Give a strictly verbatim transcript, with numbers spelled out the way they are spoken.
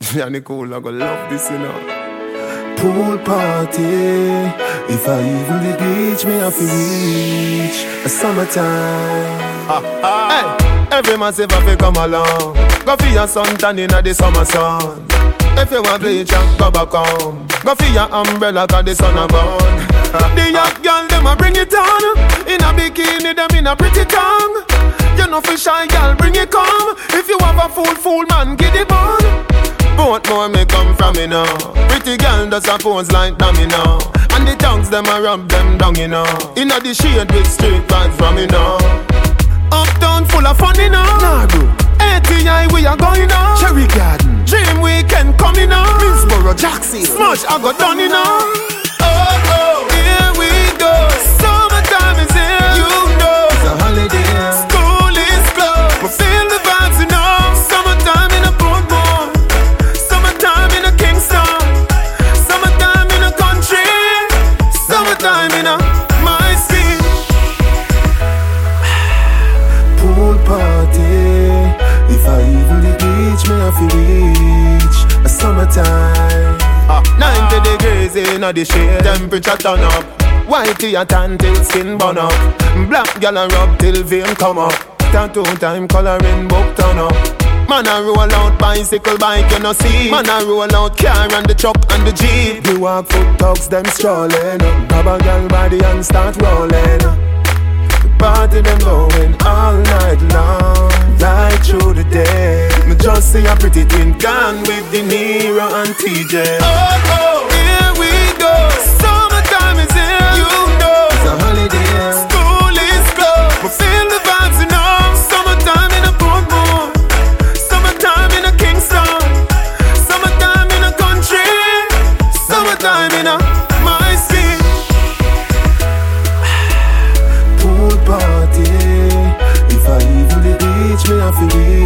and the cool, I go love this, you know. Pool party. If I even the beach, me have to reach a summertime. Ah, ah. Hey, every massive have to come along. Go for your sun tan in the summer sun. If you want bleach, go back home. Go for your umbrella, cause the sun a burn. The young girl, them a bring it on. In a bikini, them in a pretty tongue. You know for shy girl, bring it come. If you have a fool, fool man, get it on. Both more may come from me now. Pretty girl does a pose like dummy now. And the tongues them a rub them down, you know. Inna the shade with straight vibes from me now. Uptown full of fun, you know. Nah, bro. A T I we are going now. Cherry Garden, Dream Weekend coming now. Middlesboro, Jackson, Smash I got done, you know. Oh oh, here we go. Summertime is here, you know. It's a holiday. School is closed, but feel the vibes, you know. Summertime in a Portmore. Summertime in a Kingston. Summertime in a country. Summertime in a my skin. Pool party. If I even the beach, me have to reach a summertime. Ah, ninety degrees in the shade, temperature turn up. Whitey a tan till skin burn up. Black gal a rub till vein come up. Tattoo time coloring book turn up. Man a roll out bicycle bike you no see. Man a roll out car and the truck and the jeep. You walk foot dogs them strolling. Grab a gal body and start rolling. The party them going all night long, right through the day. Me just see a pretty twin gone with De Niro and T J. Oh oh, here we go. Summertime is here, you know. It's a holiday. School is closed, but feel the vibes, you know. Summertime in a Portmore. Summertime in a Kingston. Summertime in a country. Summertime in a my skin. Pool party. If I even the beach, me have to reach